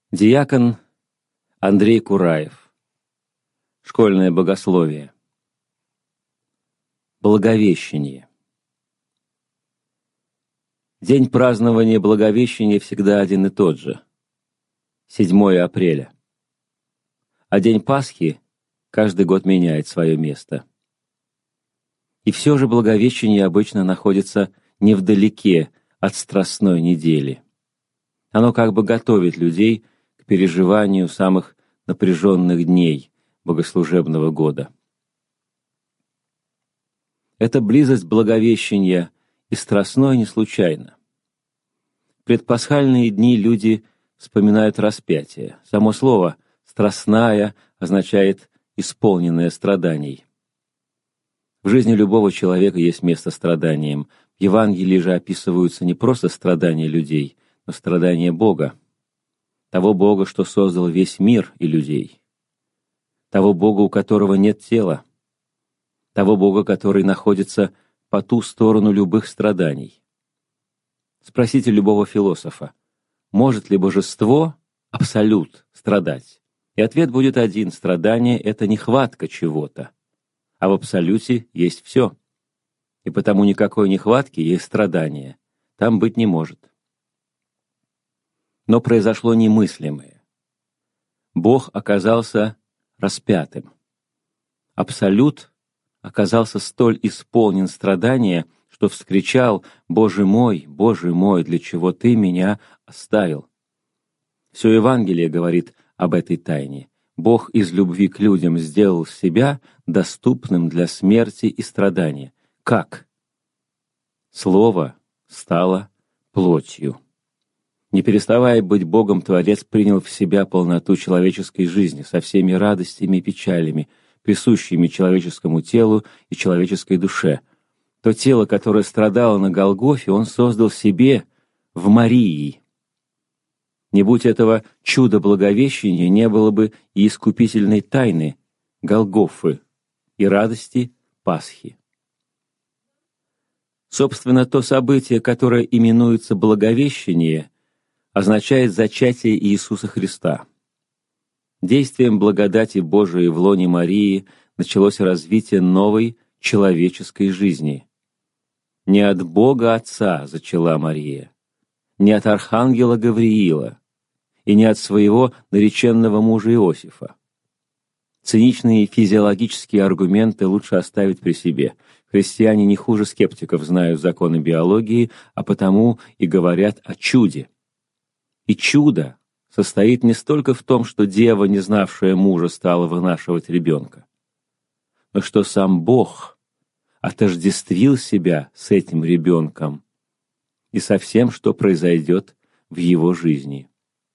Диакон Андрей Кураев. Школьное богословие. Благовещение. День празднования Благовещения всегда один и тот же – 7 апреля. А день Пасхи каждый год меняет свое место. И все же Благовещение обычно находится невдалеке от Страстной недели. Оно как бы готовит людей к переживанию самых напряженных дней богослужебного года. Эта близость Благовещения и Страстной не случайна. В предпасхальные дни люди вспоминают распятие. Само слово «страстная» означает «исполненное страданий». В жизни любого человека есть место страданиям. В Евангелии же описываются не просто страдания людей, но страдания Бога. Того Бога, что создал весь мир и людей. Того Бога, у которого нет тела. Того Бога, который находится по ту сторону любых страданий. Спросите любого философа, может ли божество, абсолют, страдать? И ответ будет один: страдание – это нехватка чего-то, а в абсолюте есть все. И потому никакой нехватки есть страдание, там быть не может. Но произошло немыслимое. Бог оказался распятым. Абсолют оказался столь исполнен страдания, что вскричал: Боже мой, для чего Ты меня оставил?» Все Евангелие говорит об этой тайне. Бог из любви к людям сделал себя доступным для смерти и страдания. Как? Слово стало плотью. Не переставая быть Богом, Творец принял в себя полноту человеческой жизни со всеми радостями и печалями, присущими человеческому телу и человеческой душе. То тело, которое страдало на Голгофе, Он создал себе в Марии. Не будь этого чуда Благовещения, не было бы и искупительной тайны Голгофы и радости Пасхи. Собственно, то событие, которое именуется Благовещение, означает зачатие Иисуса Христа. Действием благодати Божией в лоне Марии началось развитие новой человеческой жизни. Не от Бога Отца зачала Мария, не от архангела Гавриила и не от своего нареченного мужа Иосифа. Циничные физиологические аргументы лучше оставить при себе. Христиане не хуже скептиков знают законы биологии, а потому и говорят о чуде. И чудо состоит не столько в том, что дева, не знавшая мужа, стала вынашивать ребенка, но что сам Бог отождествил себя с этим ребенком и со всем, что произойдет в его жизни.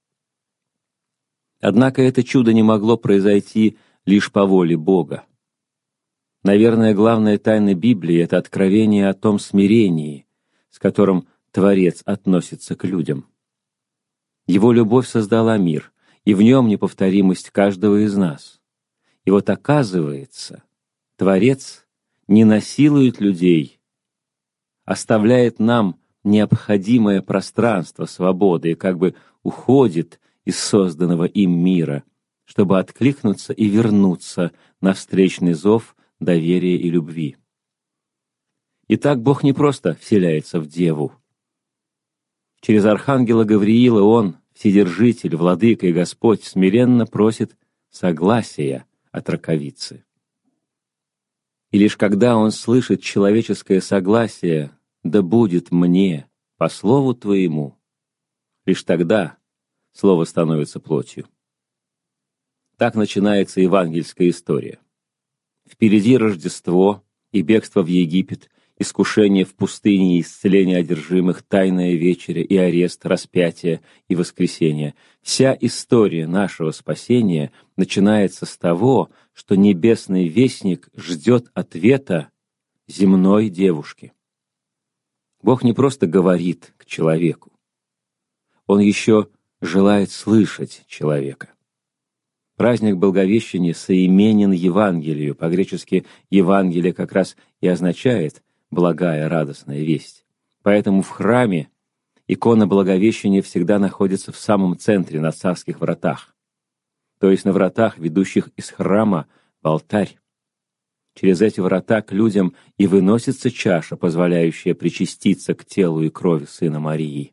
Однако это чудо не могло произойти лишь по воле Бога. Наверное, главная тайна Библии – это откровение о том смирении, с которым Творец относится к людям. Его любовь создала мир, и в нем неповторимость каждого из нас. И вот оказывается, Творец не насилует людей, оставляет нам необходимое пространство свободы и как бы уходит из созданного им мира, чтобы откликнуться и вернуться на встречный зов доверия и любви. Итак, Бог не просто вселяется в деву. Через архангела Гавриила Он, Вседержитель, Владыка и Господь, смиренно просит согласия от раковицы. И лишь когда Он слышит человеческое согласие «да будет мне по слову Твоему», лишь тогда Слово становится плотью. Так начинается евангельская история. Впереди Рождество и бегство в Египет, искушение в пустыне и исцеление одержимых, тайная вечеря и арест, распятие и воскресение. Вся история нашего спасения начинается с того, что небесный вестник ждет ответа земной девушки. Бог не просто говорит к человеку, Он еще желает слышать человека. Праздник Благовещения соименен Евангелию, по-гречески «Евангелие» как раз и означает «благая радостная весть». Поэтому в храме Икона Благовещения всегда находится в самом центре, на царских вратах, то есть на вратах, ведущих из храма в алтарь. Через эти врата к людям и выносится чаша, позволяющая причаститься к телу и крови Сына Марии.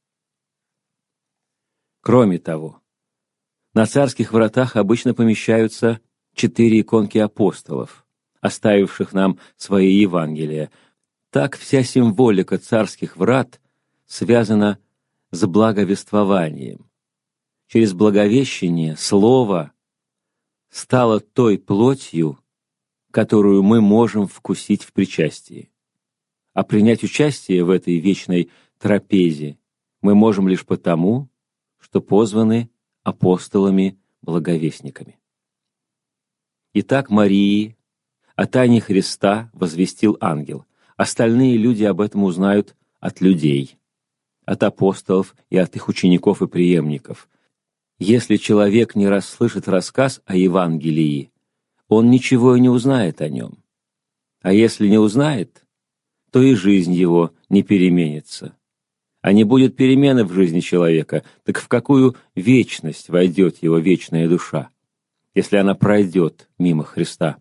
Кроме того, на царских вратах обычно помещаются 4 иконки апостолов, оставивших нам свои Евангелия. Так вся символика царских врат связана с благовествованием. Через Благовещение Слово стало той плотью, которую мы можем вкусить в причастии. А принять участие в этой вечной трапезе мы можем лишь потому, что позваны апостолами-благовестниками. Итак, Марии о тайне Христа возвестил ангел. Остальные люди об этом узнают от людей, от апостолов и от их учеников и преемников. Если человек не расслышит рассказ о Евангелии, он ничего и не узнает о нем. А если не узнает, то и жизнь его не переменится. А не будет перемены в жизни человека, так в какую вечность войдет его вечная душа, если она пройдет мимо Христа?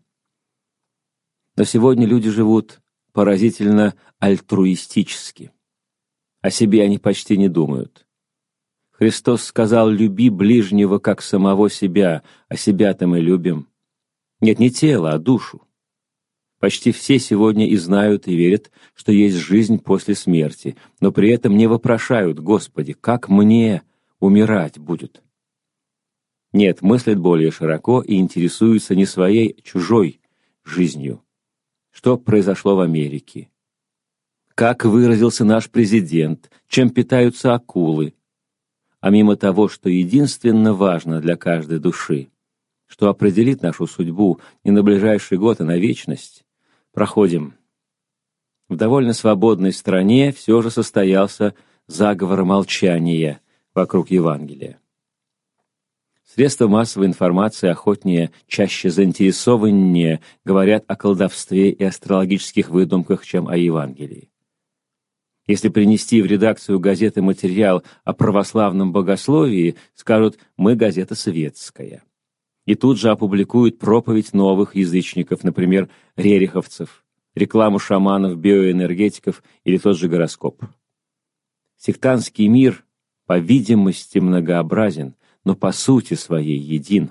Но сегодня люди живут поразительно альтруистически. О себе они почти не думают. Христос сказал: «Люби ближнего, как самого себя», а себя-то мы любим. Нет, не тело, а душу. Почти все сегодня и знают, и верят, что есть жизнь после смерти, но при этом не вопрошают: «Господи, как мне умирать будет?» Нет, мыслят более широко и интересуются не своей, чужой жизнью. Что произошло в Америке? Как выразился наш президент? Чем питаются акулы? А мимо того, что единственно важно для каждой души, что определит нашу судьбу не на ближайший год, а на вечность, проходим. В довольно свободной стране все же состоялся заговор молчания вокруг Евангелия. Средства массовой информации охотнее, чаще заинтересованнее говорят о колдовстве и астрологических выдумках, чем о Евангелии. Если принести в редакцию газеты материал о православном богословии, скажут: «Мы газета светская». И тут же опубликуют проповедь новых язычников, например, рериховцев, рекламу шаманов, биоэнергетиков или тот же гороскоп. Сектантский мир, по видимости, многообразен, но по сути своей един.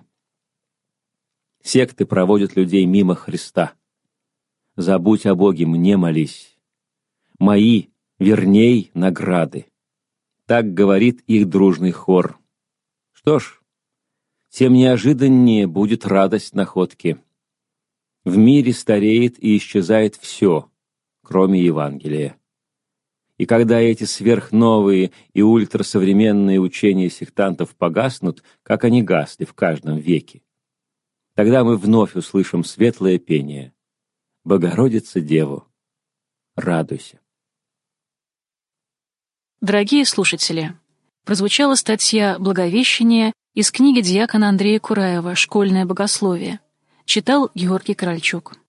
Секты проводят людей мимо Христа. «Забудь о Боге, мне молись. Мои, верней, награды». Так говорит их дружный хор. Что ж, тем неожиданнее будет радость находки. В мире стареет и исчезает все, кроме Евангелия. И когда эти сверхновые и ультрасовременные учения сектантов погаснут, как они гасли в каждом веке, тогда мы вновь услышим светлое пение: «Богородица Деву, радуйся». Дорогие слушатели, прозвучала статья «Благовещение» из книги диакона Андрея Кураева «Школьное богословие». Читал Георгий Корольчук.